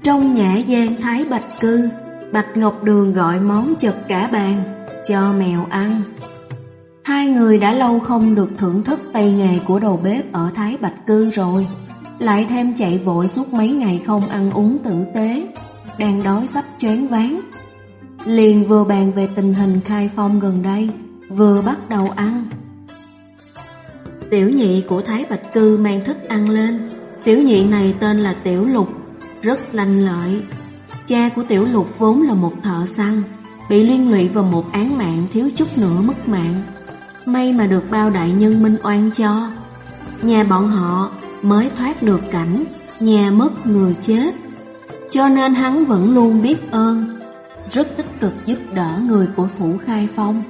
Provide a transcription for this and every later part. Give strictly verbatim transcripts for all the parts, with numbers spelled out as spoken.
Trong nhã gian Thái Bạch Cư, Bạch Ngọc Đường gọi món chật cả bàn, cho mèo ăn. Hai người đã lâu không được thưởng thức tay nghề của đầu bếp ở Thái Bạch Cư rồi, lại thêm chạy vội suốt mấy ngày không ăn uống tử tế, đang đói sắp choáng váng. Liền vừa bàn về tình hình khai phong gần đây, vừa bắt đầu ăn. Tiểu nhị của Thái Bạch Cư mang thức ăn lên. Tiểu nhị này tên là Tiểu Lục, rất lanh lợi. Cha của Tiểu Lục vốn là một thợ săn, bị liên lụy vào một án mạng thiếu chút nữa mất mạng. May mà được bao đại nhân minh oan cho. Nhà bọn họ mới thoát được cảnh nhà mất người chết, cho nên hắn vẫn luôn biết ơn, rất tích cực giúp đỡ người của phủ Khai Phong.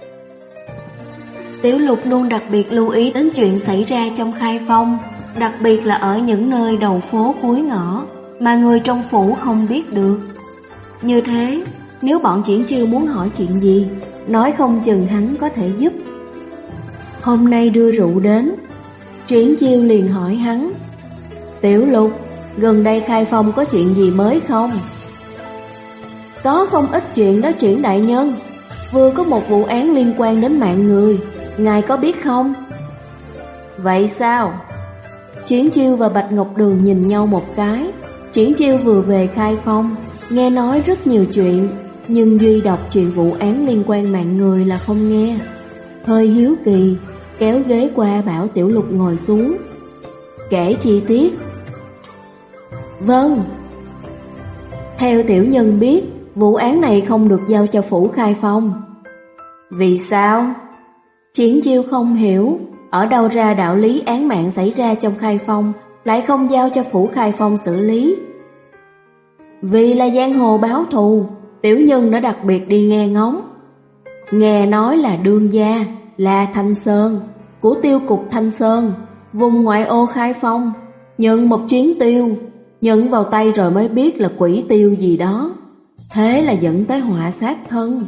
Tiểu Lục luôn đặc biệt lưu ý đến chuyện xảy ra trong Khai Phong, đặc biệt là ở những nơi đầu phố cuối ngõ mà người trong phủ không biết được. Như thế, nếu bọn Triển Chiêu muốn hỏi chuyện gì, nói không chừng hắn có thể giúp. Hôm nay đưa rượu đến, Triển Chiêu liền hỏi hắn: Tiểu Lục, gần đây Khai Phong có chuyện gì mới không? Có không ít chuyện đó Triển đại nhân. Vừa có một vụ án liên quan đến mạng người, ngài có biết không? Vậy sao? Triển Chiêu và Bạch Ngọc Đường nhìn nhau một cái. Triển Chiêu vừa về Khai Phong, nghe nói rất nhiều chuyện, nhưng duy đọc chuyện vụ án liên quan mạng người là không nghe. Hơi hiếu kỳ, kéo ghế qua bảo Tiểu Lục ngồi xuống, kể chi tiết. Vâng. Theo tiểu nhân biết, vụ án này không được giao cho phủ Khai Phong. Vì sao? Triển Chiêu không hiểu, ở đâu ra đạo lý án mạng xảy ra trong Khai Phong lại không giao cho phủ Khai Phong xử lý. Vì là giang hồ báo thù, tiểu nhân đã đặc biệt đi nghe ngóng. Nghe nói là đương gia La Thanh Sơn của tiêu cục Thanh Sơn, vùng ngoại ô Khai Phong, nhận một chuyến tiêu, nhận vào tay rồi mới biết là quỷ tiêu gì đó, thế là dẫn tới họa sát thân.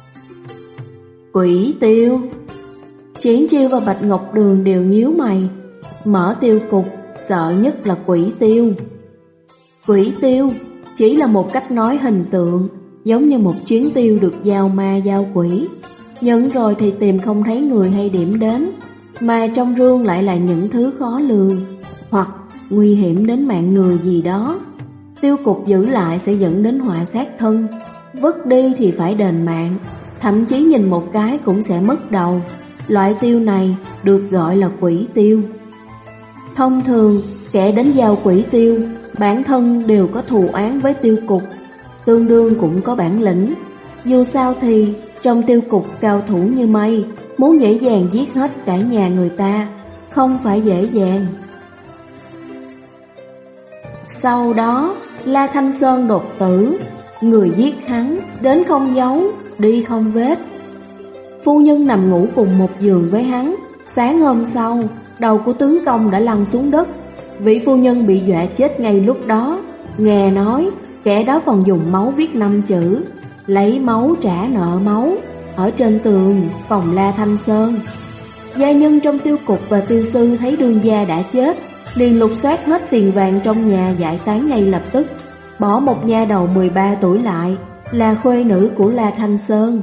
Quỷ tiêu? Triển Chiêu và Bạch Ngọc Đường đều nhíu mày. Mở tiêu cục, sợ nhất là quỷ tiêu. Quỷ tiêu chỉ là một cách nói hình tượng, giống như một chuyến tiêu được giao ma giao quỷ. Nhận rồi thì tìm không thấy người hay điểm đến, mà trong rương lại là những thứ khó lường, hoặc nguy hiểm đến mạng người gì đó. Tiêu cục giữ lại sẽ dẫn đến họa sát thân, vứt đi thì phải đền mạng, thậm chí nhìn một cái cũng sẽ mất đầu. Loại tiêu này được gọi là quỷ tiêu. Thông thường, kẻ đến giao quỷ tiêu, bản thân đều có thù oán với tiêu cục, tương đương cũng có bản lĩnh. Dù sao thì, trong tiêu cục cao thủ như mây, muốn dễ dàng giết hết cả nhà người ta, không phải dễ dàng. Sau đó, La Thanh Sơn đột tử, người giết hắn, đến không dấu, đi không vết. Phu nhân nằm ngủ cùng một giường với hắn. Sáng hôm sau, đầu của tướng công đã lăn xuống đất. Vị phu nhân bị dọa chết ngay lúc đó. Nghe nói, kẻ đó còn dùng máu viết năm chữ: lấy máu trả nợ máu, ở trên tường phòng La Thanh Sơn. Gia nhân trong tiêu cục và tiêu sư thấy đương gia đã chết, liền lục soát hết tiền vàng trong nhà giải tán ngay lập tức, bỏ một nha đầu mười ba tuổi lại, là khuê nữ của La Thanh Sơn.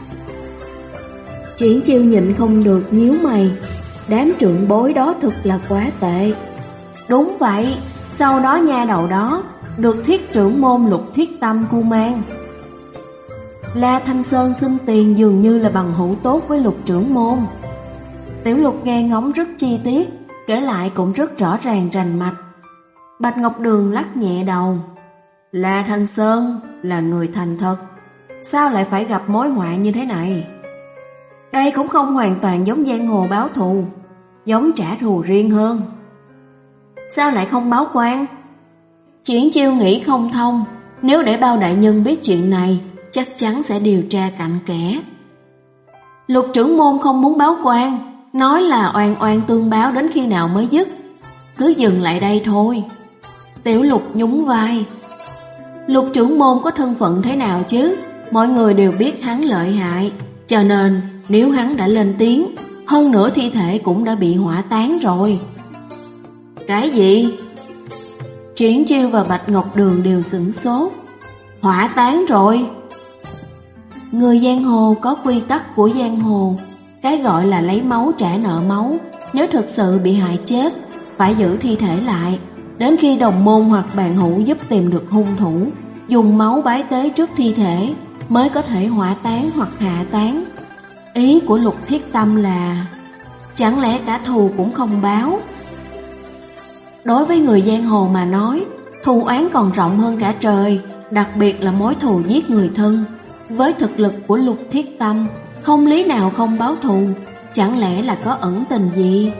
Triển Chiêu nhịn không được nhíu mày, đám trưởng bối đó thật là quá tệ. Đúng vậy, sau đó nha đầu đó được thiết trưởng môn Lục Thiết Tâm cu mang. La Thanh Sơn xin tiền dường như là bằng hữu tốt với Lục trưởng môn. Tiểu Lục nghe ngóng rất chi tiết, kể lại cũng rất rõ ràng rành mạch. Bạch Ngọc Đường lắc nhẹ đầu. La Thanh Sơn là người thành thật, sao lại phải gặp mối họa như thế này? Đây cũng không hoàn toàn giống giang hồ báo thù, giống trả thù riêng hơn. Sao lại không báo quan? Triển Chiêu nghĩ không thông, nếu để bao đại nhân biết chuyện này, chắc chắn sẽ điều tra cặn kẽ. Lục trưởng môn không muốn báo quan, nói là oan oan tương báo đến khi nào mới dứt, cứ dừng lại đây thôi. Tiểu Lục nhún vai. Lục trưởng môn có thân phận thế nào chứ? Mọi người đều biết hắn lợi hại, cho nên nếu hắn đã lên tiếng, hơn nữa thi thể cũng đã bị hỏa táng rồi. Cái gì? Triển Chiêu và Bạch Ngọc Đường đều sửng sốt. Hỏa táng rồi. Người giang hồ có quy tắc của giang hồ, cái gọi là lấy máu trả nợ máu. Nếu thực sự bị hại chết, phải giữ thi thể lại, đến khi đồng môn hoặc bạn hữu giúp tìm được hung thủ, dùng máu bái tế trước thi thể, mới có thể hỏa táng hoặc hạ táng. Ý của Lục Thiết Tâm là, chẳng lẽ cả thù cũng không báo? Đối với người giang hồ mà nói, thù oán còn rộng hơn cả trời, đặc biệt là mối thù giết người thân. Với thực lực của Lục Thiết Tâm, không lý nào không báo thù, chẳng lẽ là có ẩn tình gì?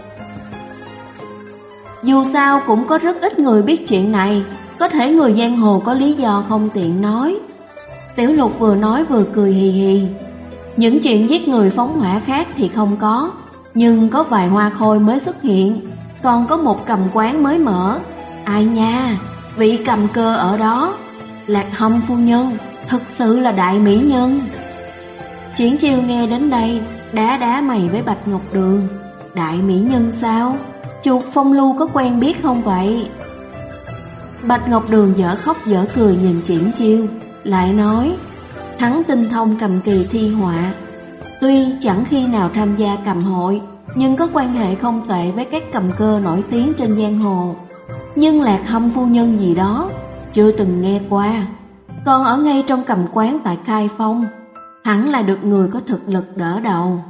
Dù sao cũng có rất ít người biết chuyện này, có thể người giang hồ có lý do không tiện nói. Tiểu Lục vừa nói vừa cười hì hì. Những chuyện giết người phóng hỏa khác thì không có, nhưng có vài hoa khôi mới xuất hiện, còn có một cầm quán mới mở. Ai nha, vị cầm cơ ở đó, Lạc Hâm phu nhân, thật sự là đại mỹ nhân. Triển Chiêu nghe đến đây, đá đá mày với Bạch Ngọc Đường. Đại mỹ nhân sao? Chuột Phong Lưu có quen biết không vậy? Bạch Ngọc Đường dở khóc dở cười nhìn Triển Chiêu, lại nói, hắn tinh thông cầm kỳ thi họa. Tuy chẳng khi nào tham gia cầm hội, nhưng có quan hệ không tệ với các cầm cơ nổi tiếng trên giang hồ. Nhưng Lạc Hâm phu nhân gì đó, chưa từng nghe qua. Còn ở ngay trong cầm quán tại Khai Phong, hẳn là được người có thực lực đỡ đầu.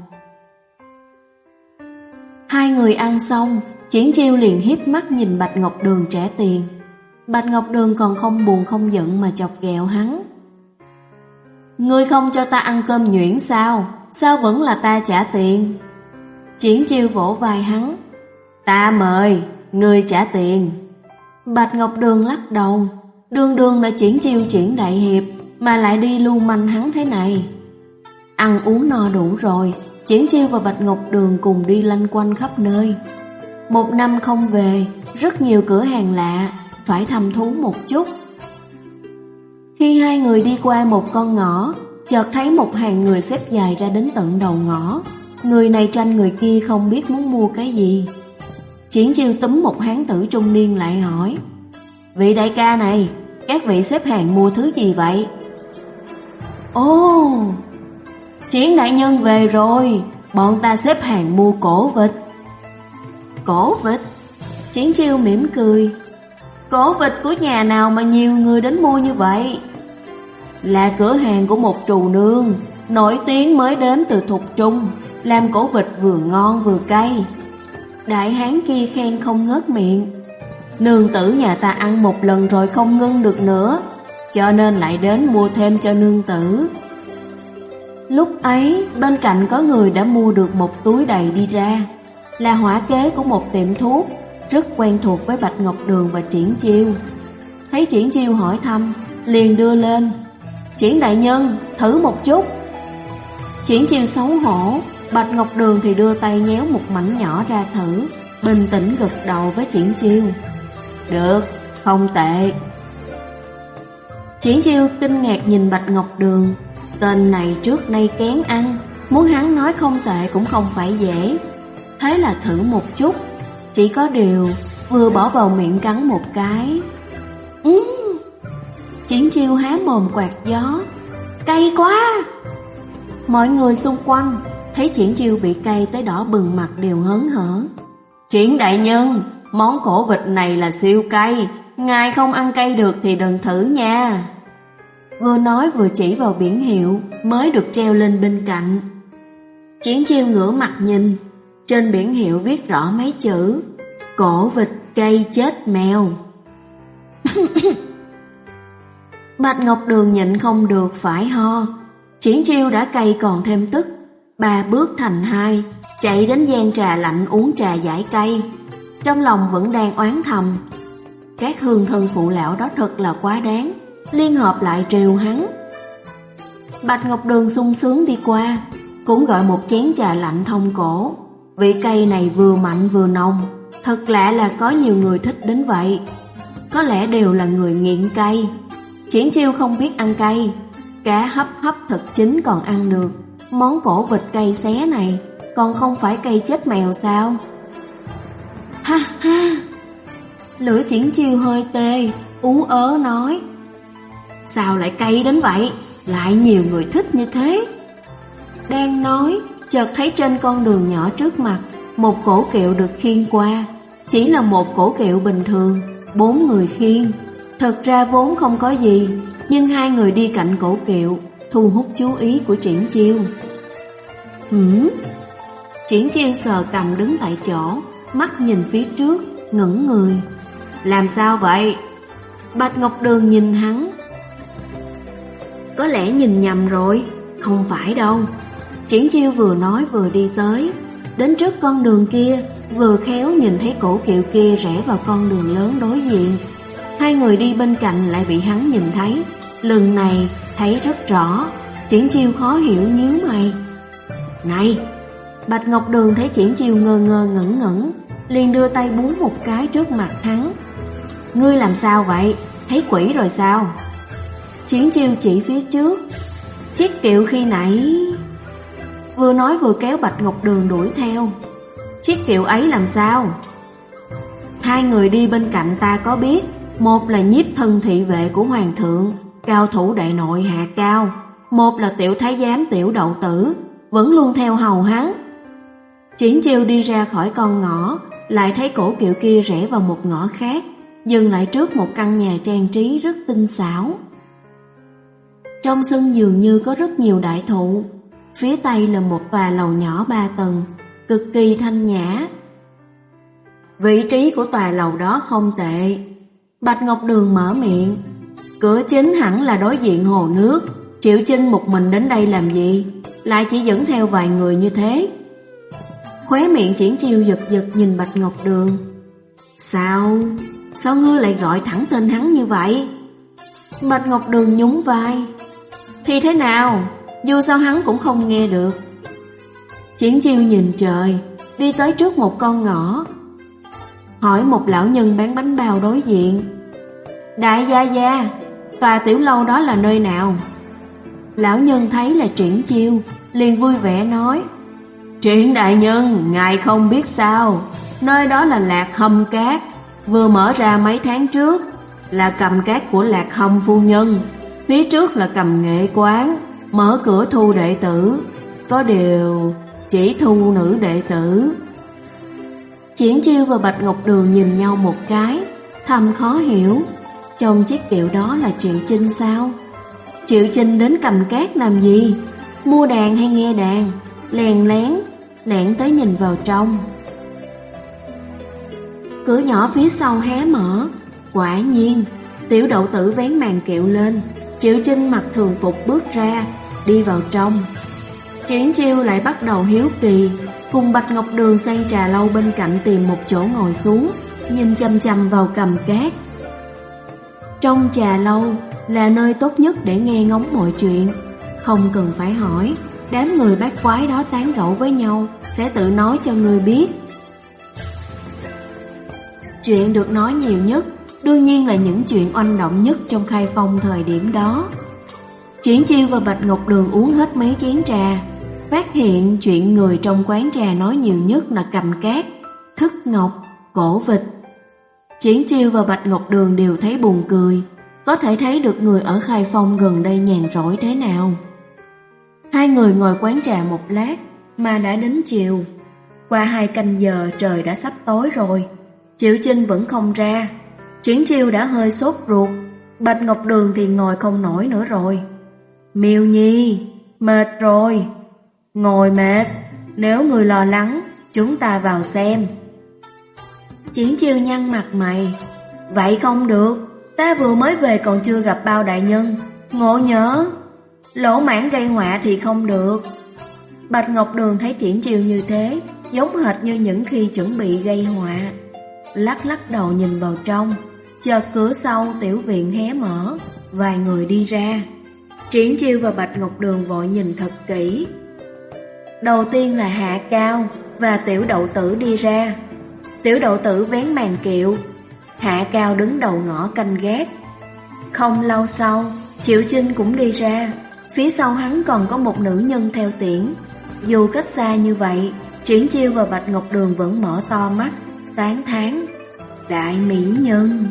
Hai người ăn xong, Triển Chiêu liền hiếp mắt nhìn Bạch Ngọc Đường trả tiền. Bạch Ngọc Đường còn không buồn không giận mà chọc ghẹo hắn. Ngươi không cho ta ăn cơm nhuyễn sao? Sao vẫn là ta trả tiền? Triển Chiêu vỗ vai hắn. Ta mời, ngươi trả tiền. Bạch Ngọc Đường lắc đầu. Đường đường là Triển Chiêu Triển đại hiệp, mà lại đi lưu manh hắn thế này. Ăn uống no đủ rồi, Triển Chiêu và Bạch Ngọc Đường cùng đi lanh quanh khắp nơi. Một năm không về, rất nhiều cửa hàng lạ, phải thăm thú một chút. Khi hai người đi qua một con ngõ, chợt thấy một hàng người xếp dài ra đến tận đầu ngõ. Người này tranh người kia không biết muốn mua cái gì. Triển Chiêu túm một hán tử trung niên lại hỏi, vị đại ca này, các vị xếp hàng mua thứ gì vậy? Ồ, Triển đại nhân về rồi, bọn ta xếp hàng mua cổ vịt. Cổ vịt? Triển Chiêu mỉm cười. Cổ vịt của nhà nào mà nhiều người đến mua như vậy? Là cửa hàng của một trù nương, nổi tiếng mới đến từ Thục Trung, làm cổ vịt vừa ngon vừa cay. Đại hán kia khen không ngớt miệng. Nương tử nhà ta ăn một lần rồi không ngưng được nữa, cho nên lại đến mua thêm cho nương tử. Lúc ấy, bên cạnh có người đã mua được một túi đầy đi ra, là hỏa kế của một tiệm thuốc, rất quen thuộc với Bạch Ngọc Đường và Triển Chiêu. Thấy Triển Chiêu hỏi thăm, liền đưa lên. Triển đại nhân, thử một chút. Triển Chiêu xấu hổ, Bạch Ngọc Đường thì đưa tay nhéo một mảnh nhỏ ra thử, bình tĩnh gật đầu với Triển Chiêu. Được, không tệ. Triển Chiêu kinh ngạc nhìn Bạch Ngọc Đường. Tên này trước nay kén ăn, muốn hắn nói không tệ cũng không phải dễ. Thế là thử một chút. Chỉ có điều, vừa bỏ vào miệng cắn một cái. Ừm. Triển Chiêu há mồm quạt gió. Cay quá. Mọi người xung quanh thấy Triển Chiêu bị cay tới đỏ bừng mặt đều hớn hở. Triển đại nhân, món cổ vịt này là siêu cay, ngài không ăn cay được thì đừng thử nha. Vừa nói vừa chỉ vào biển hiệu mới được treo lên bên cạnh. Triển Chiêu ngửa mặt nhìn, trên biển hiệu viết rõ mấy chữ: cổ vịt cay chết mèo. Bạch Ngọc Đường nhịn không được phải ho. Triển Chiêu đã cay còn thêm tức, ba bước thành hai, chạy đến gian trà lạnh uống trà giải cay. Trong lòng vẫn đang oán thầm, các hương thân phụ lão đó thật là quá đáng, liên hợp lại trêu hắn. Bạch Ngọc Đường sung sướng đi qua, cũng gọi một chén trà lạnh thông cổ. Vị cay này vừa mạnh vừa nồng, thật lạ là có nhiều người thích đến vậy. Có lẽ đều là người nghiện cay. Triển Chiêu không biết ăn cay, cá hấp hấp thật chín còn ăn được, món cổ vịt cay xé này còn không phải cay chết mèo sao? Ha ha! Lưỡi Triển Chiêu hơi tê, ú ớ nói: Sao lại cay đến vậy? Lại nhiều người thích như thế. Đang nói, chợt thấy trên con đường nhỏ trước mặt một cỗ kiệu được khiêng qua. Chỉ là một cỗ kiệu bình thường, bốn người khiêng. Thật ra vốn không có gì, nhưng hai người đi cạnh cỗ kiệu thu hút chú ý của Triển Chiêu. Hửm? Triển Chiêu sờ cằm đứng tại chỗ, mắt nhìn phía trước, ngẩn người. Làm sao vậy? Bạch Ngọc Đường nhìn hắn. Có lẽ nhìn nhầm rồi. Không phải đâu. Triển Chiêu vừa nói vừa đi tới, đến trước con đường kia, vừa khéo nhìn thấy cổ kiệu kia rẽ vào con đường lớn đối diện. Hai người đi bên cạnh lại bị hắn nhìn thấy. Lần này thấy rất rõ. Triển Chiêu khó hiểu nhíu mày. Này! Bạch Ngọc Đường thấy Triển Chiêu ngơ ngơ ngẩn ngẩn, liền đưa tay búng một cái trước mặt hắn. Ngươi làm sao vậy? Thấy quỷ rồi sao? Triển Chiêu chỉ phía trước. Chiếc kiệu khi nãy... Vừa nói vừa kéo Bạch Ngọc Đường đuổi theo. Chiếc kiệu ấy làm sao? Hai người đi bên cạnh ta có biết, một là nhiếp thân thị vệ của hoàng thượng, cao thủ đại nội Hạ Cao, một là tiểu thái giám Tiểu Đậu Tử, vẫn luôn theo hầu hắn. Triển Chiêu đi ra khỏi con ngõ, lại thấy cổ kiệu kia rẽ vào một ngõ khác, dừng lại trước một căn nhà trang trí rất tinh xảo. Trong sân dường như có rất nhiều đại thụ, phía tây là một tòa lầu nhỏ ba tầng, cực kỳ thanh nhã. Vị trí của tòa lầu đó không tệ. Bạch Ngọc Đường mở miệng. Cửa chính hẳn là đối diện hồ nước. Triệu Chinh một mình đến đây làm gì? Lại chỉ dẫn theo vài người như thế. Khóe miệng Triển Chiêu giật giật nhìn Bạch Ngọc Đường. Sao? Sao ngươi lại gọi thẳng tên hắn như vậy? Bạch Ngọc Đường nhún vai. Thì thế nào? Dù sao hắn cũng không nghe được. Triển Chiêu nhìn trời, đi tới trước một con ngõ, hỏi một lão nhân bán bánh bao đối diện. Đại gia gia, tòa tiểu lâu đó là nơi nào? Lão nhân thấy là Triển Chiêu, liền vui vẻ nói. Triển đại nhân, ngài không biết sao, nơi đó là Lạc Hâm Cát, vừa mở ra mấy tháng trước, là Cầm Cát của Lạc Hâm phu nhân. Phía trước là Cầm Nghệ quán, mở cửa thu đệ tử, có điều chỉ thu nữ đệ tử. Triển Chiêu và Bạch Ngọc Đường nhìn nhau một cái, thầm khó hiểu. Trong chiếc kiệu đó là Triệu Chinh sao? Triệu Chinh đến Cầm Cát làm gì? Mua đàn hay nghe đàn? Lèn lén lẻn tới nhìn vào trong. Cửa nhỏ phía sau hé mở. Quả nhiên, Tiểu Đậu Tử vén màn kiệu lên. Triệu Chinh mặc thường phục bước ra, đi vào trong. Triển Chiêu lại bắt đầu hiếu kỳ, cùng Bạch Ngọc Đường sang trà lâu bên cạnh tìm một chỗ ngồi xuống, nhìn chăm chăm vào Cầm Cát. Trong trà lâu là nơi tốt nhất để nghe ngóng mọi chuyện. Không cần phải hỏi, đám người bát quái đó tán gẫu với nhau sẽ tự nói cho người biết. Chuyện được nói nhiều nhất đương nhiên là những chuyện oanh động nhất trong Khai Phong thời điểm đó. Triển Chiêu và Bạch Ngọc Đường uống hết mấy chén trà, phát hiện chuyện người trong quán trà nói nhiều nhất là Cầm Cát, Thức Ngọc, Cổ Vịt. Triển Chiêu và Bạch Ngọc Đường đều thấy buồn cười, có thể thấy được người ở Khai Phong gần đây nhàn rỗi thế nào. Hai người ngồi quán trà một lát mà đã đến chiều. Qua hai canh giờ trời đã sắp tối rồi, Triệu Chinh vẫn không ra. Triển Chiêu đã hơi sốt ruột, Bạch Ngọc Đường thì ngồi không nổi nữa rồi. Miêu Nhi, mệt rồi. Ngồi mệt, nếu người lo lắng, chúng ta vào xem. Triển Chiêu nhăn mặt mày. Vậy không được, ta vừa mới về còn chưa gặp bao đại nhân. Ngộ nhỡ lỗ mãn gây họa thì không được. Bạch Ngọc Đường thấy Triển Chiêu như thế, giống hệt như những khi chuẩn bị gây họa, lắc lắc đầu nhìn vào trong. Chợt cửa sau tiểu viện hé mở, vài người đi ra. Triển Chiêu và Bạch Ngọc Đường vội nhìn thật kỹ. Đầu tiên là Hạ Cao và Tiểu Đậu Tử đi ra. Tiểu Đậu Tử vén màn kiệu, Hạ Cao đứng đầu ngõ canh gác. Không lâu sau, Triệu Chinh cũng đi ra, phía sau hắn còn có một nữ nhân theo tiễn. Dù cách xa như vậy, Triển Chiêu và Bạch Ngọc Đường vẫn mở to mắt, tán thán. đại mỹ nhân.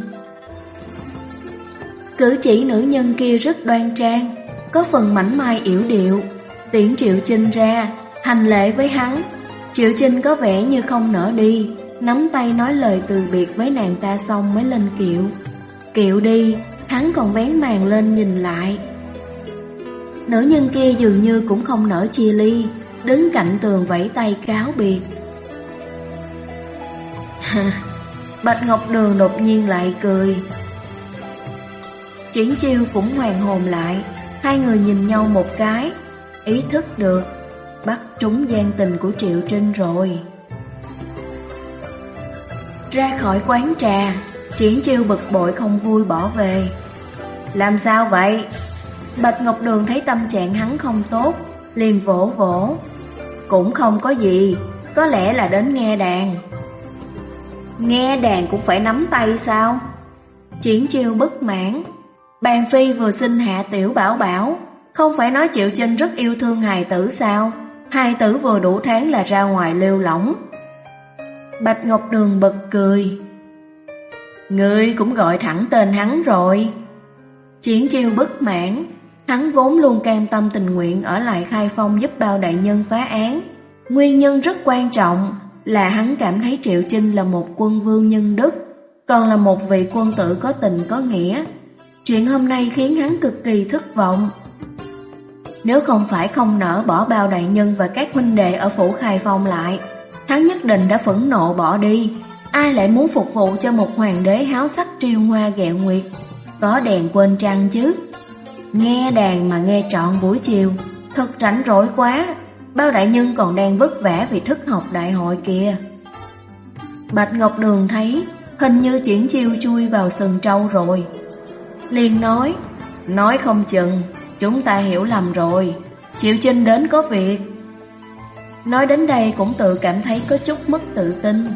Cử chỉ nữ nhân kia rất đoan trang, có phần mảnh mai yểu điệu. Tiễn Triệu Chinh ra, hành lễ với hắn. Triệu Chinh có vẻ như không nỡ đi, nắm tay nói lời từ biệt với nàng ta xong mới lên kiệu. Kiệu đi, hắn còn vén màn lên nhìn lại. Nữ nhân kia dường như cũng không nỡ chia ly, đứng cạnh tường vẫy tay cáo biệt. Bạch Ngọc Đường đột nhiên lại cười. Triển Chiêu cũng hoàn hồn lại. Hai người nhìn nhau một cái, ý thức được bắt trúng gian tình của Triệu Trinh rồi. Ra khỏi quán trà, Triển Chiêu bực bội không vui bỏ về. Làm sao vậy? Bạch Ngọc Đường thấy tâm trạng hắn không tốt, liền vỗ vỗ. Cũng không có gì, có lẽ là đến nghe đàn. Nghe đàn cũng phải nắm tay sao? Triển Chiêu bất mãn. Bàn Phi vừa sinh hạ tiểu bảo bảo, không phải nói Triệu Chinh rất yêu thương hài tử sao? Hài tử vừa đủ tháng là ra ngoài lêu lỏng. Bạch Ngọc Đường bật cười. Ngươi cũng gọi thẳng tên hắn rồi. Triển Chiêu bất mãn. Hắn vốn luôn cam tâm tình nguyện ở lại Khai Phong giúp Bao đại nhân phá án. Nguyên nhân rất quan trọng là hắn cảm thấy Triệu Chinh là một quân vương nhân đức, còn là một vị quân tử có tình có nghĩa. Chuyện hôm nay khiến hắn cực kỳ thất vọng. Nếu không phải không nỡ bỏ Bao đại nhân và các huynh đệ ở phủ Khai Phong lại, hắn nhất định đã phẫn nộ bỏ đi. Ai lại muốn phục vụ cho một hoàng đế háo sắc triêu hoa ghẹo nguyệt, có đèn quên trăng chứ? Nghe đàn mà nghe trọn buổi chiều, thật rảnh rỗi quá. Bao đại nhân còn đang vất vả vì thức học đại hội kìa. Bạch Ngọc Đường thấy hình như Triển Chiêu chui vào sừng trâu rồi, liền nói. Nói không chừng chúng ta hiểu lầm rồi, Triệu Chinh đến có việc. Nói đến đây cũng tự cảm thấy có chút mất tự tin.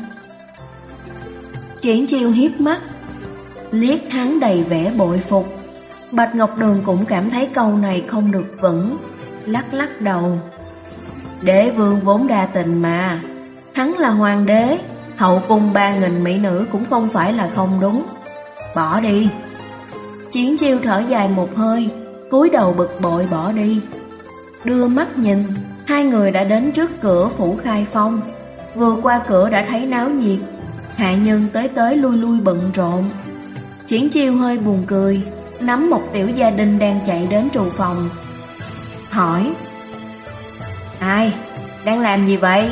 Triển Chiêu hiếp mắt, liếc hắn đầy vẻ bội phục. Bạch Ngọc Đường cũng cảm thấy câu này không được vững, lắc lắc đầu. Đế vương vốn đa tình mà, hắn là hoàng đế, hậu cung ba nghìn mỹ nữ cũng không phải là không đúng. Bỏ đi. Triển Chiêu thở dài một hơi, cúi đầu bực bội bỏ đi. Đưa mắt nhìn, hai người đã đến trước cửa phủ Khai Phong. Vừa qua cửa đã thấy náo nhiệt, hạ nhân tới tới lui lui bận rộn. Triển Chiêu hơi buồn cười, nắm một tiểu gia đình đang chạy đến trù phòng, hỏi. Ai? Đang làm gì vậy?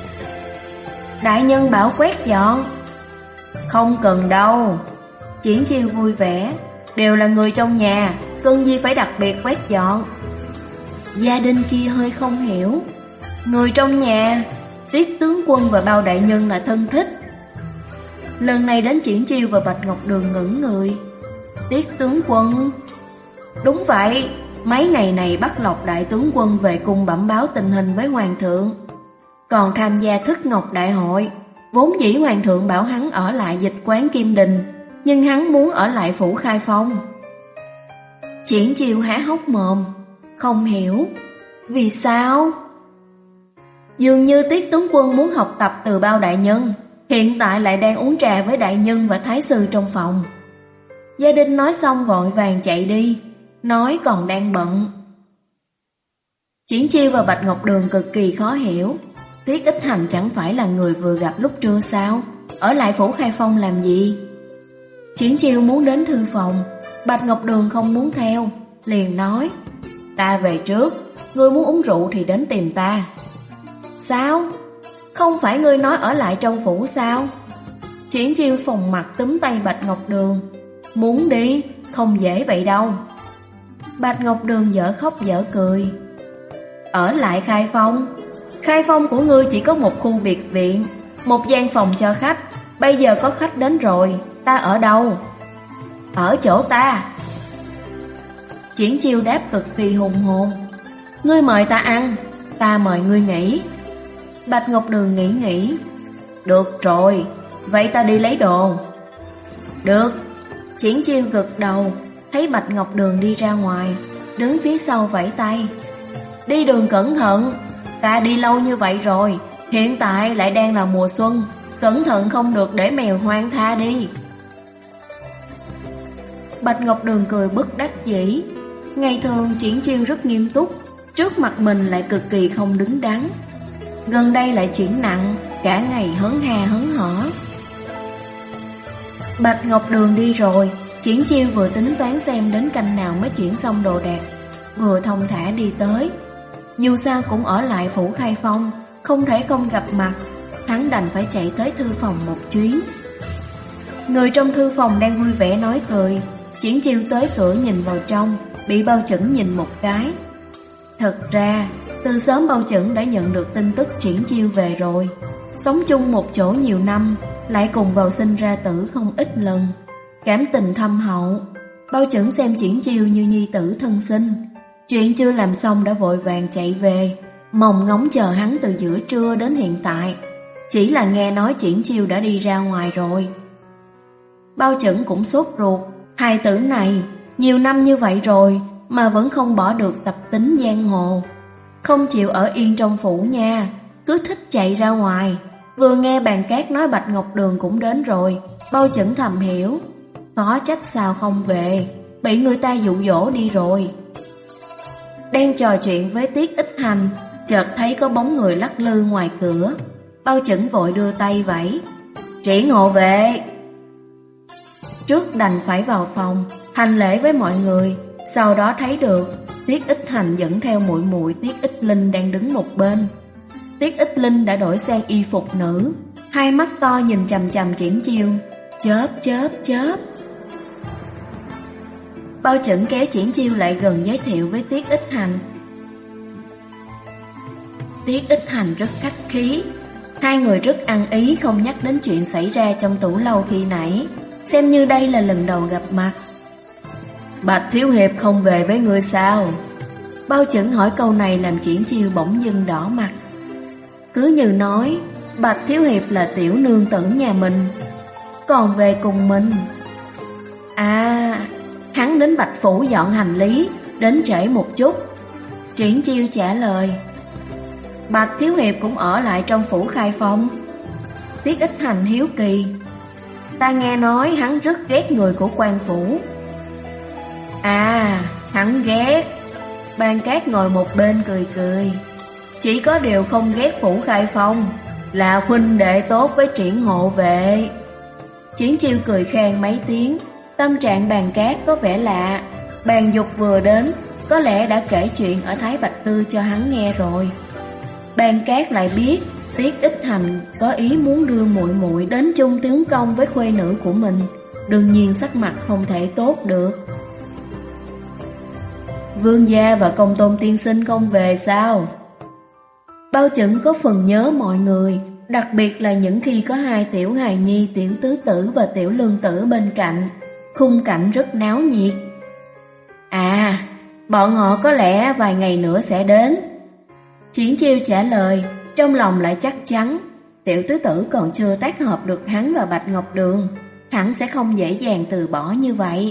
Đại nhân bảo quét dọn. Không cần đâu. Triển Chiêu vui vẻ. Đều là người trong nhà, cần gì phải đặc biệt quét dọn. Gia đình kia hơi không hiểu. Người trong nhà? Tiết tướng quân và Bao đại nhân là thân thích. Lần này đến Triển Chiêu và Bạch Ngọc Đường ngẩn người. Tiết tướng quân? Đúng vậy, mấy ngày này bắt lộc đại tướng quân về cung bẩm báo tình hình với hoàng thượng, còn tham gia thức ngọc đại hội. Vốn dĩ hoàng thượng bảo hắn ở lại dịch quán Kim Đình, nhưng hắn muốn ở lại phủ Khai Phong. Triển Chiêu há hốc mồm, không hiểu. Vì sao? Dường như Tiết tướng quân muốn học tập từ Bao đại nhân, hiện tại lại đang uống trà với đại nhân và thái sư trong phòng. Gia đình nói xong vội vàng chạy đi, nói còn đang bận. Triển Chiêu và Bạch Ngọc Đường cực kỳ khó hiểu. Tiết Ích Hành chẳng phải là người vừa gặp lúc trưa sao? Ở lại phủ Khai Phong làm gì? Triển Chiêu muốn đến thư phòng, Bạch Ngọc Đường không muốn theo, liền nói. Ta về trước, ngươi muốn uống rượu thì đến tìm ta. Sao? Không phải ngươi nói ở lại trong phủ sao? Triển Chiêu phồng mặt túm tay Bạch Ngọc Đường. Muốn đi, không dễ vậy đâu. Bạch Ngọc Đường dở khóc dở cười. Ở lại Khai Phong? Khai Phong của ngươi chỉ có một khu biệt viện, một gian phòng cho khách. Bây giờ có khách đến rồi, ta ở đâu? Ở chỗ ta. Triển Chiêu đáp cực kỳ hùng hồn. Ngươi mời ta ăn, ta mời ngươi nghỉ. Bạch Ngọc Đường nghĩ nghĩ. Được rồi, vậy ta đi lấy đồ. Được. Triển Chiêu gật đầu, thấy Bạch Ngọc Đường đi ra ngoài, đứng phía sau vẫy tay. Đi đường cẩn thận, ta đi lâu như vậy rồi, hiện tại lại đang là mùa xuân, cẩn thận không được để mèo hoang tha đi. Bạch Ngọc Đường cười bất đắc dĩ. Ngày thường Triển Chiêu rất nghiêm túc, trước mặt mình lại cực kỳ không đứng đắn. Gần đây lại chuyển nặng, cả ngày hớn ha hớn hở. Bạch Ngọc Đường đi rồi, Triển Chiêu vừa tính toán xem đến canh nào mới chuyển xong đồ đạc, vừa thông thả đi tới. Dù sao cũng ở lại phủ Khai Phong, không thể không gặp mặt, hắn đành phải chạy tới thư phòng một chuyến. Người trong thư phòng đang vui vẻ nói cười. Triển Chiêu tới cửa nhìn vào trong, bị Bao Chẩn nhìn một cái. Thật ra, từ sớm Bao Chẩn đã nhận được tin tức Triển Chiêu về rồi. Sống chung một chỗ nhiều năm, lại cùng vào sinh ra tử không ít lần, cảm tình thâm hậu. Bao Chẩn xem Triển Chiêu như nhi tử thân sinh, chuyện chưa làm xong đã vội vàng chạy về, mong ngóng chờ hắn từ giữa trưa đến hiện tại. Chỉ là nghe nói Triển Chiêu đã đi ra ngoài rồi. Bao Chẩn cũng sốt ruột, hài tử này nhiều năm như vậy rồi mà vẫn không bỏ được tập tính giang hồ, không chịu ở yên trong phủ nha, cứ thích chạy ra ngoài. Vừa nghe Bàn Cát nói Bạch Ngọc Đường cũng đến rồi, Bao Chẩn thầm hiểu, có trách sao không về, bị người ta dụ dỗ đi rồi. Đang trò chuyện với Tiết Ích Hành, chợt thấy có bóng người lắc lư ngoài cửa. Bao Chẩn vội đưa tay vẫy, Triển hộ vệ. Trước đành phải vào phòng hành lễ với mọi người, sau đó thấy được Tiết Ích Hành dẫn theo muội muội Tiết Ích Linh đang đứng một bên. Tiết Ích Linh đã đổi sang y phục nữ, hai mắt to nhìn chằm chằm Triển Chiêu, chớp chớp chớp. Bao Chẩn kéo Triển Chiêu lại gần giới thiệu với Tiết Ích Hành. Tiết Ích Hành rất khách khí, hai người rất ăn ý không nhắc đến chuyện xảy ra trong tủ lâu khi nãy, xem như đây là lần đầu gặp mặt. Bạch Thiếu Hiệp không về với ngươi sao? Bao Chẩn hỏi câu này làm Triển Chiêu bỗng dưng đỏ mặt. Cứ như nói Bạch Thiếu Hiệp là tiểu nương tử nhà mình, còn về cùng mình. À, hắn đến Bạch Phủ dọn hành lý, đến trễ một chút. Triển Chiêu trả lời. Bạch Thiếu Hiệp cũng ở lại trong phủ Khai Phong. Tiết Ích Hành hiếu kỳ. Ta nghe nói hắn rất ghét người của quan phủ. À, hắn ghét. Bàn Cát ngồi một bên cười cười. Chỉ có điều không ghét phủ Khai Phong, là huynh đệ tốt với Triển hộ vệ. Triển Chiêu cười khan mấy tiếng. Tâm trạng Bàn Cát có vẻ lạ. Bàn Dục vừa đến, có lẽ đã kể chuyện ở Thái Bạch Tư cho hắn nghe rồi. Bàn Cát lại biết Tiết Ích Hành có ý muốn đưa muội muội đến chung tướng công với khuê nữ của mình, đương nhiên sắc mặt không thể tốt được. Vương gia và Công Tôn tiên sinh không về sao? Bao Chẩn có phần nhớ mọi người, đặc biệt là những khi có hai tiểu hài nhi, tiểu tứ tử và tiểu lương tử bên cạnh, khung cảnh rất náo nhiệt. À, bọn họ có lẽ vài ngày nữa sẽ đến. Triển Chiêu trả lời, trong lòng lại chắc chắn, tiểu tứ tử còn chưa tác hợp được hắn và Bạch Ngọc Đường, hắn sẽ không dễ dàng từ bỏ như vậy.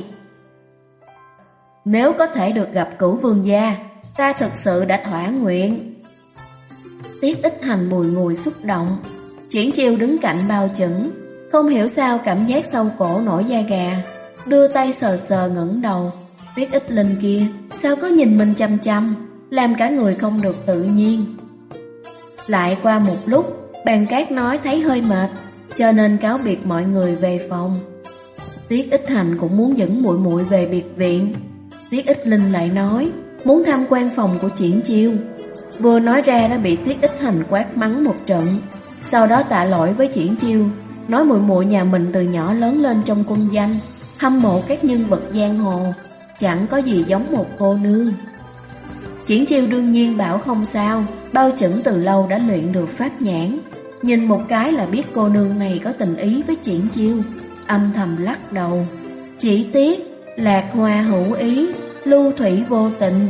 Nếu có thể được gặp Cửu Vương gia, ta thực sự đã thỏa nguyện. Tiết Ích Hành bùi ngùi xúc động. Triển Chiêu đứng cạnh Bao Chẩn, không hiểu sao cảm giác sau cổ nổi da gà, đưa tay sờ sờ ngẩng đầu. Tiết Ích Linh kia sao có nhìn mình chăm chăm, làm cả người không được tự nhiên. Lại qua một lúc, Bàn Cát nói thấy hơi mệt, cho nên cáo biệt mọi người về phòng. Tiết Ích Hành cũng muốn dẫn muội muội về biệt viện. Tiết Ích Linh lại nói muốn tham quan phòng của Triển Chiêu. Vừa nói ra đã bị Tiết Ích Hành quát mắng một trận, sau đó tạ lỗi với Triển Chiêu, nói muội muội nhà mình từ nhỏ lớn lên trong quân danh, hâm mộ các nhân vật giang hồ, chẳng có gì giống một cô nương. Triển Chiêu đương nhiên bảo không sao, Bao Chẩn từ lâu đã luyện được pháp nhãn, nhìn một cái là biết cô nương này có tình ý với Triển Chiêu, âm thầm lắc đầu. Chỉ tiếc lạc hoa hữu ý, lưu thủy vô tình.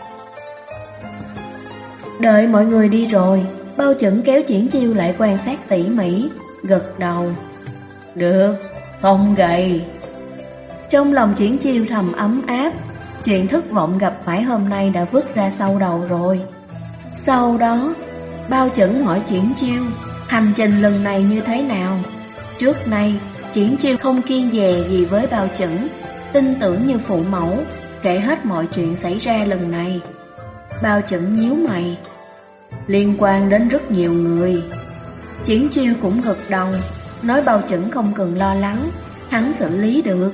Đợi mọi người đi rồi, Bao Chẩn kéo Triển Chiêu lại quan sát tỉ mỉ, gật đầu. Được, không gầy. Trong lòng Triển Chiêu thầm ấm áp, chuyện thất vọng gặp phải hôm nay đã vứt ra sau đầu rồi. Sau đó, Bao Chẩn hỏi Triển Chiêu, Hành trình lần này như thế nào? Trước nay, Triển Chiêu không kiêng dè gì với Bao Chẩn, tin tưởng như phụ mẫu, kể hết mọi chuyện xảy ra lần này. Bao Chẩn nhíu mày. Liên quan đến rất nhiều người. Triển Chiêu cũng gật đầu, nói Bao Chẩn không cần lo lắng, hắn xử lý được.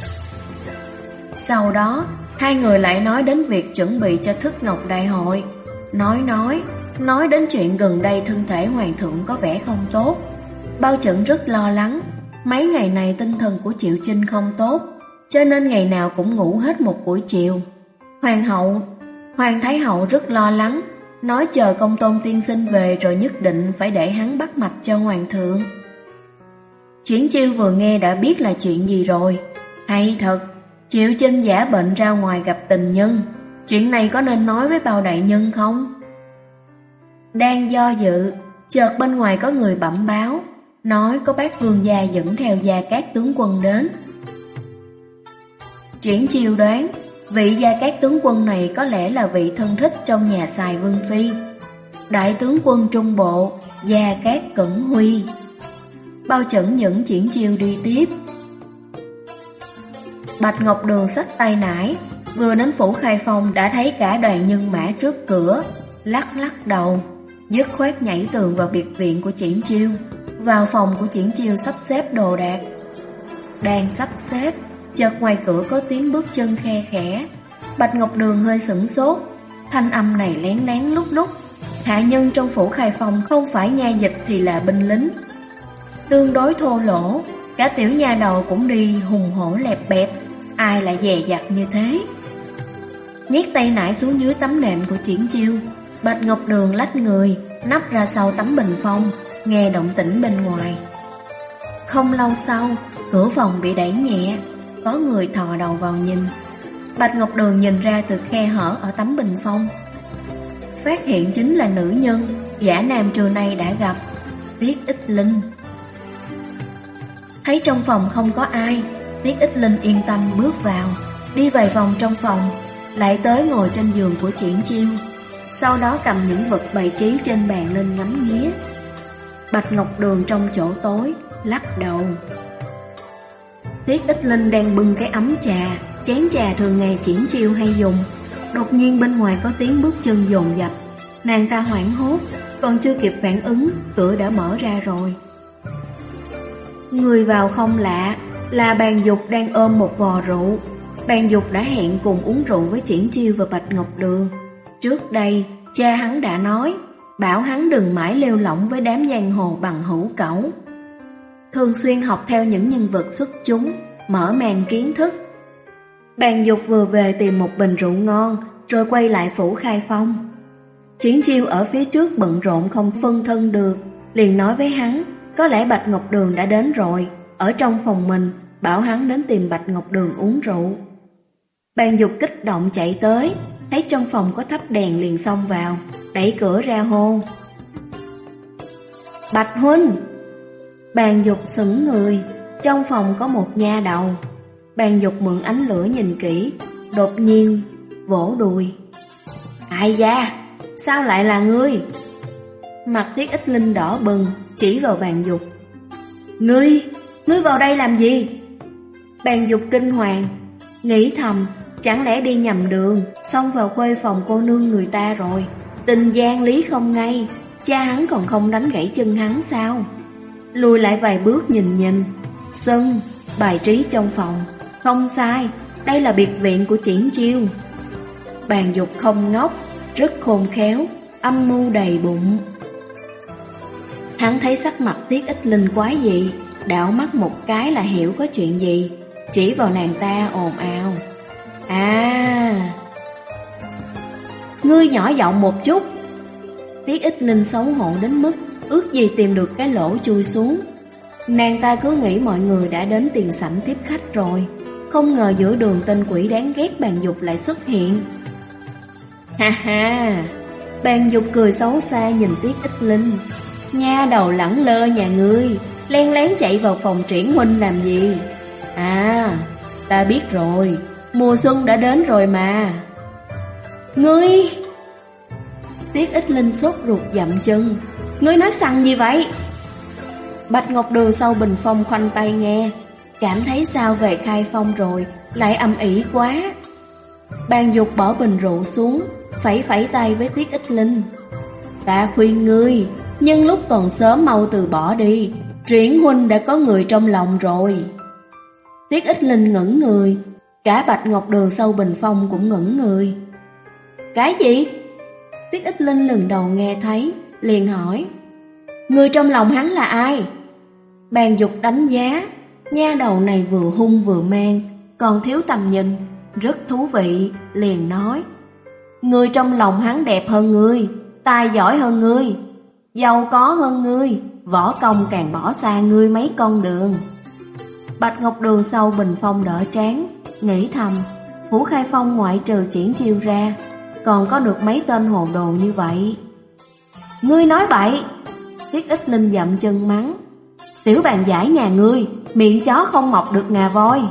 Sau đó, hai người lại nói đến việc chuẩn bị cho Thức Ngọc Đại hội. Nói nói, nói đến chuyện gần đây thân thể hoàng thượng có vẻ không tốt. Bao Chẩn rất lo lắng, mấy ngày này tinh thần của Triệu Chinh không tốt, cho nên ngày nào cũng ngủ hết một buổi chiều. Hoàng hậu, Hoàng Thái hậu rất lo lắng, nói chờ Công Tôn tiên sinh về rồi nhất định phải để hắn bắt mạch cho hoàng thượng. Triển Chiêu vừa nghe đã biết là chuyện gì rồi. Hay thật, Triệu Chinh giả bệnh ra ngoài gặp tình nhân, chuyện này có nên nói với Bao đại nhân không? Đang do dự, chợt bên ngoài có người bẩm báo, nói có bác vương gia dẫn theo Gia Cát tướng quân đến. Triển Chiêu đoán, vị Gia Cát tướng quân này có lẽ là vị thân thích trong nhà Sài Vương Phi, đại tướng quân Trung Bộ, Gia Cát Cẩn Huy. Bao Chẩn dẫn Triển Chiêu đi tiếp. Bạch Ngọc Đường xách tay nải, vừa đến phủ Khai Phong đã thấy cả đoàn nhân mã trước cửa, lắc lắc đầu, dứt khoát nhảy tường vào biệt viện của Triển Chiêu, vào phòng của Triển Chiêu sắp xếp đồ đạc. Đang sắp xếp, chợt ngoài cửa có tiếng bước chân khe khẽ. Bạch Ngọc Đường hơi sửng sốt, thanh âm này lén lén lúc lúc. Hạ nhân trong phủ Khai Phong không phải nha dịch thì là binh lính, tương đối thô lỗ, cả tiểu nha đầu cũng đi hùng hổ lẹp bẹp, ai lại dè dặt như thế. Nhét tay nải xuống dưới tấm nệm của Triển Chiêu, Bạch Ngọc Đường lách người, nấp ra sau tấm bình phong, nghe động tĩnh bên ngoài. Không lâu sau, cửa phòng bị đẩy nhẹ, có người thò đầu vào nhìn. Bạch Ngọc Đường nhìn ra từ khe hở ở tấm bình phong, phát hiện chính là nữ nhân giả nam trưa nay đã gặp, Tiết Ích Linh. Thấy trong phòng không có ai, Tiết Ích Linh yên tâm bước vào, đi vài vòng trong phòng, lại tới ngồi trên giường của Triển Chiêu, sau đó cầm những vật bày trí trên bàn lên ngắm nghía. Bạch Ngọc Đường trong chỗ tối, lắc đầu. Tiết Ích Linh đang bưng cái ấm trà, chén trà thường ngày Triển Chiêu hay dùng. Đột nhiên bên ngoài có tiếng bước chân dồn dập, nàng ta hoảng hốt, còn chưa kịp phản ứng, cửa đã mở ra rồi. Người vào không lạ, là Bàn Dục đang ôm một vò rượu. Bàn Dục đã hẹn cùng uống rượu với Triển Chiêu và Bạch Ngọc Đường. Trước đây, cha hắn đã nói, bảo hắn đừng mãi lêu lỏng với đám giang hồ bằng hữu cẩu, thường xuyên học theo những nhân vật xuất chúng, mở màn kiến thức. Bàn Dục vừa về tìm một bình rượu ngon, rồi quay lại phủ Khai Phong. Triển Chiêu ở phía trước bận rộn không phân thân được, liền nói với hắn, có lẽ Bạch Ngọc Đường đã đến rồi, ở trong phòng mình, bảo hắn đến tìm Bạch Ngọc Đường uống rượu. Bàn Dục kích động chạy tới, thấy trong phòng có thắp đèn liền xông vào, đẩy cửa ra hô. Bạch huynh! Bàn Dục sững người, trong phòng có một nha đầu. Bàn Dục mượn ánh lửa nhìn kỹ, đột nhiên vỗ đùi. Ai da, sao lại là ngươi? Mặt Tiết Ích Linh đỏ bừng, chỉ vào Bàn Dục. Ngươi, ngươi vào đây làm gì? Bàn Dục kinh hoàng, nghĩ thầm, chẳng lẽ đi nhầm đường, xông vào khuê phòng cô nương người ta rồi. Tình gian lý không ngay, cha hắn còn không đánh gãy chân hắn sao? Lùi lại vài bước nhìn nhìn, sân, bài trí trong phòng, không sai, đây là biệt viện của Triển Chiêu. Bàn Dục không ngốc, rất khôn khéo, âm mưu đầy bụng. Hắn thấy sắc mặt Tiết Ích Linh quái dị, đảo mắt một cái là hiểu có chuyện gì, chỉ vào nàng ta ồn ào. À, ngươi nhỏ giọng một chút. Tiết Ích Linh xấu hổ đến mức ước gì tìm được cái lỗ chui xuống. Nàng ta cứ nghĩ mọi người đã đến tiền sảnh tiếp khách rồi, không ngờ giữa đường tên quỷ đáng ghét Bàn Dục lại xuất hiện. Ha ha, Bàn Dục cười xấu xa nhìn Tiết Ích Linh. Nha đầu lẳng lơ nhà ngươi, len lén chạy vào phòng Triển huynh làm gì? À, ta biết rồi, mùa xuân đã đến rồi mà. Ngươi! Tiết Ích Linh sốt ruột dậm chân. Ngươi nói xăng gì vậy? Bạch Ngọc Đường sau bình phong khoanh tay nghe, cảm thấy sao về khai phong rồi, lại âm ỉ quá. Bàn Dục bỏ bình rượu xuống, phẩy phẩy tay với Tiết Ích Linh. Ta khuyên ngươi, nhưng lúc còn sớm mau từ bỏ đi, Triển huynh đã có người trong lòng rồi. Tiết Ích Linh ngẩn người, cả Bạch Ngọc Đường sau bình phong cũng ngẩn người. Cái gì? Tiết Ích Linh lần đầu nghe thấy, liền hỏi. Người trong lòng hắn là ai? Bàn Dục đánh giá, nha đầu này vừa hung vừa mang, còn thiếu tầm nhìn, rất thú vị, liền nói. Người trong lòng hắn đẹp hơn ngươi, tài giỏi hơn ngươi, giàu có hơn ngươi, võ công càng bỏ xa ngươi mấy con đường. Bạch Ngọc Đường sau bình phong đỡ trán, nghĩ thầm, Phủ Khai Phong ngoại trừ Triển Chiêu ra, còn có được mấy tên hồ đồ như vậy. Ngươi nói bậy! Tiết Ích Linh dậm chân mắng. Tiểu bàn giải nhà ngươi, miệng chó không mọc được ngà voi.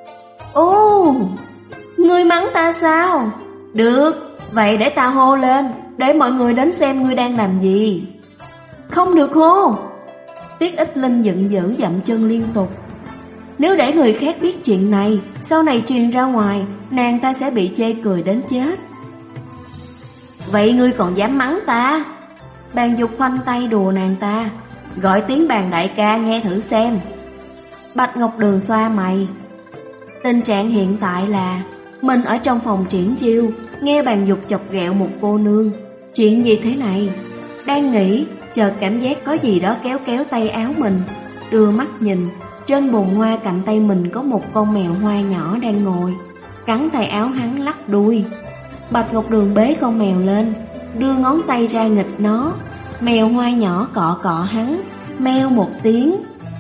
Ô, ngươi mắng ta sao? Được, vậy để ta hô lên, để mọi người đến xem ngươi đang làm gì. Không được hô! Tiết Ích Linh giận dữ dậm chân liên tục. Nếu để người khác biết chuyện này, sau này truyền ra ngoài, nàng ta sẽ bị chê cười đến chết. Vậy ngươi còn dám mắng ta? Bàn Dục khoanh tay đùa nàng ta. Gọi tiếng Bàn đại ca nghe thử xem. Bạch Ngọc Đường xoa mày. Tình trạng hiện tại là mình ở trong phòng Triển Chiêu, nghe Bàn Dục chọc ghẹo một cô nương. Chuyện gì thế này? Đang nghĩ, chợt cảm giác có gì đó kéo kéo tay áo mình. Đưa mắt nhìn, trên bồn hoa cạnh tay mình có một con mèo hoa nhỏ đang ngồi, cắn tay áo hắn lắc đuôi. Bạch Ngọc Đường bế con mèo lên, đưa ngón tay ra nghịch nó. Mèo hoa nhỏ cọ cọ hắn, meo một tiếng.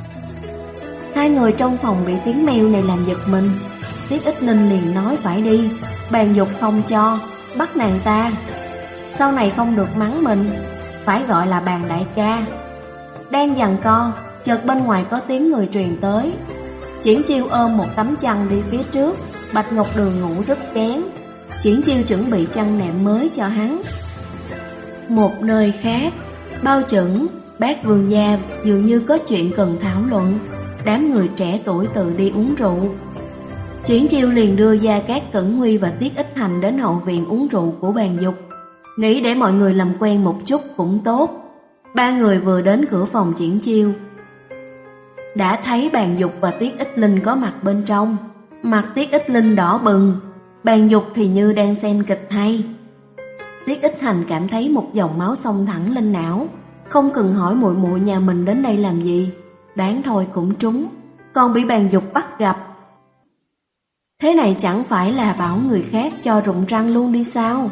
Hai người trong phòng bị tiếng meo này làm giật mình. Tiết Ích Linh liền nói phải đi, Bàn Dục không cho, bắt nàng ta. Sau này không được mắng mình, phải gọi là Bàn đại ca. Đang giằng co, chợt bên ngoài có tiếng người truyền tới. Triển Chiêu ôm một tấm chăn đi phía trước. Bạch Ngọc Đường ngủ rất kém, Triển Chiêu chuẩn bị chăn nệm mới cho hắn. Một nơi khác, Bao Chẩn, bác Vương gia dường như có chuyện cần thảo luận. Đám người trẻ tuổi tự đi uống rượu. Triển Chiêu liền đưa Gia Cát Cẩn Huy và Tiết Ích Hành đến hậu viện uống rượu của Bàn Dục, nghĩ để mọi người làm quen một chút cũng tốt. Ba người vừa đến cửa phòng Triển Chiêu, đã thấy Bàn Dục và Tiết Ích Linh có mặt bên trong. Mặt Tiết Ích Linh đỏ bừng, Bàn Dục thì như đang xem kịch hay. Tiết Ích Hành cảm thấy một dòng máu xông thẳng lên não, không cần hỏi muội muội nhà mình đến đây làm gì, đoán thôi cũng trúng, còn bị Bàn Dục bắt gặp. Thế này chẳng phải là bảo người khác cho rụng răng luôn đi sao?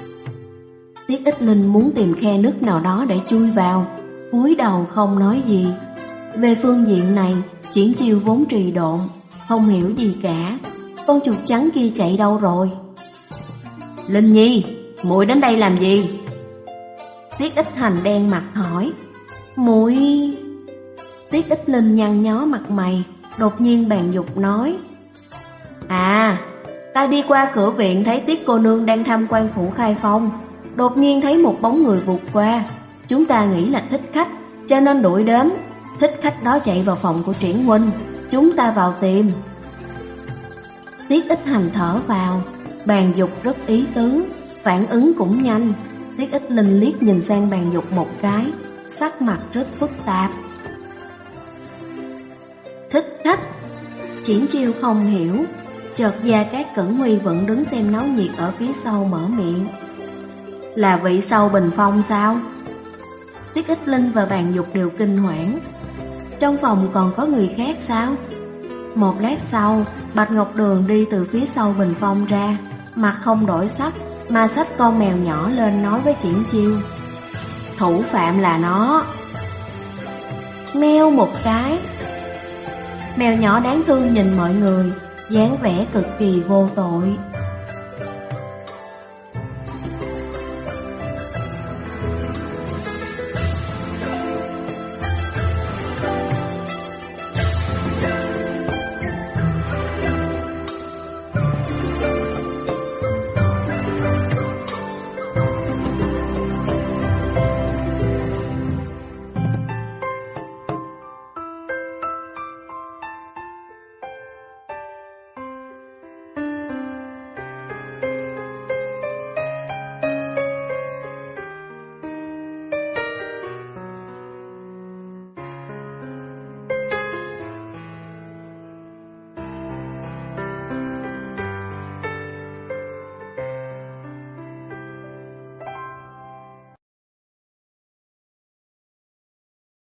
Tiết Ích Linh muốn tìm khe nứt nào đó để chui vào, cúi đầu không nói gì. Về phương diện này, Triển Chiêu vốn trì độn, không hiểu gì cả. Con chuột trắng kia chạy đâu rồi? Linh Nhi, muội đến đây làm gì? Tiết Ích Hành đen mặt hỏi. Muội... Tiết Ích Linh nhăn nhó mặt mày. Đột nhiên Bàn Dục nói. À, ta đi qua cửa viện thấy Tiết cô nương đang tham quan Phủ Khai Phong. Đột nhiên thấy một bóng người vụt qua. Chúng ta nghĩ là thích khách, cho nên đuổi đến. Thích khách đó chạy vào phòng của Triển huynh, chúng ta vào tìm. Tiết Ích Hành thở vào. Bàn Dục rất ý tứ, phản ứng cũng nhanh. Tiết Ích Linh liếc nhìn sang Bàn Dục một cái, sắc mặt rất phức tạp. Thích khách? Triển Chiêu không hiểu. Chợt Gia Cát Cẩn Huy vẫn đứng xem náo nhiệt ở phía sau mở miệng. Là vị sau bình phong sao? Tiết Ích Linh và Bàn Dục đều kinh hoảng. Trong phòng còn có người khác sao? Một lát sau, Bạch Ngọc Đường đi từ phía sau bình phong ra, mặt không đổi sắc mà xách con mèo nhỏ lên nói với Triển Chiêu. Thủ phạm là nó. Meo một cái. Mèo nhỏ đáng thương nhìn mọi người, dáng vẻ cực kỳ vô tội.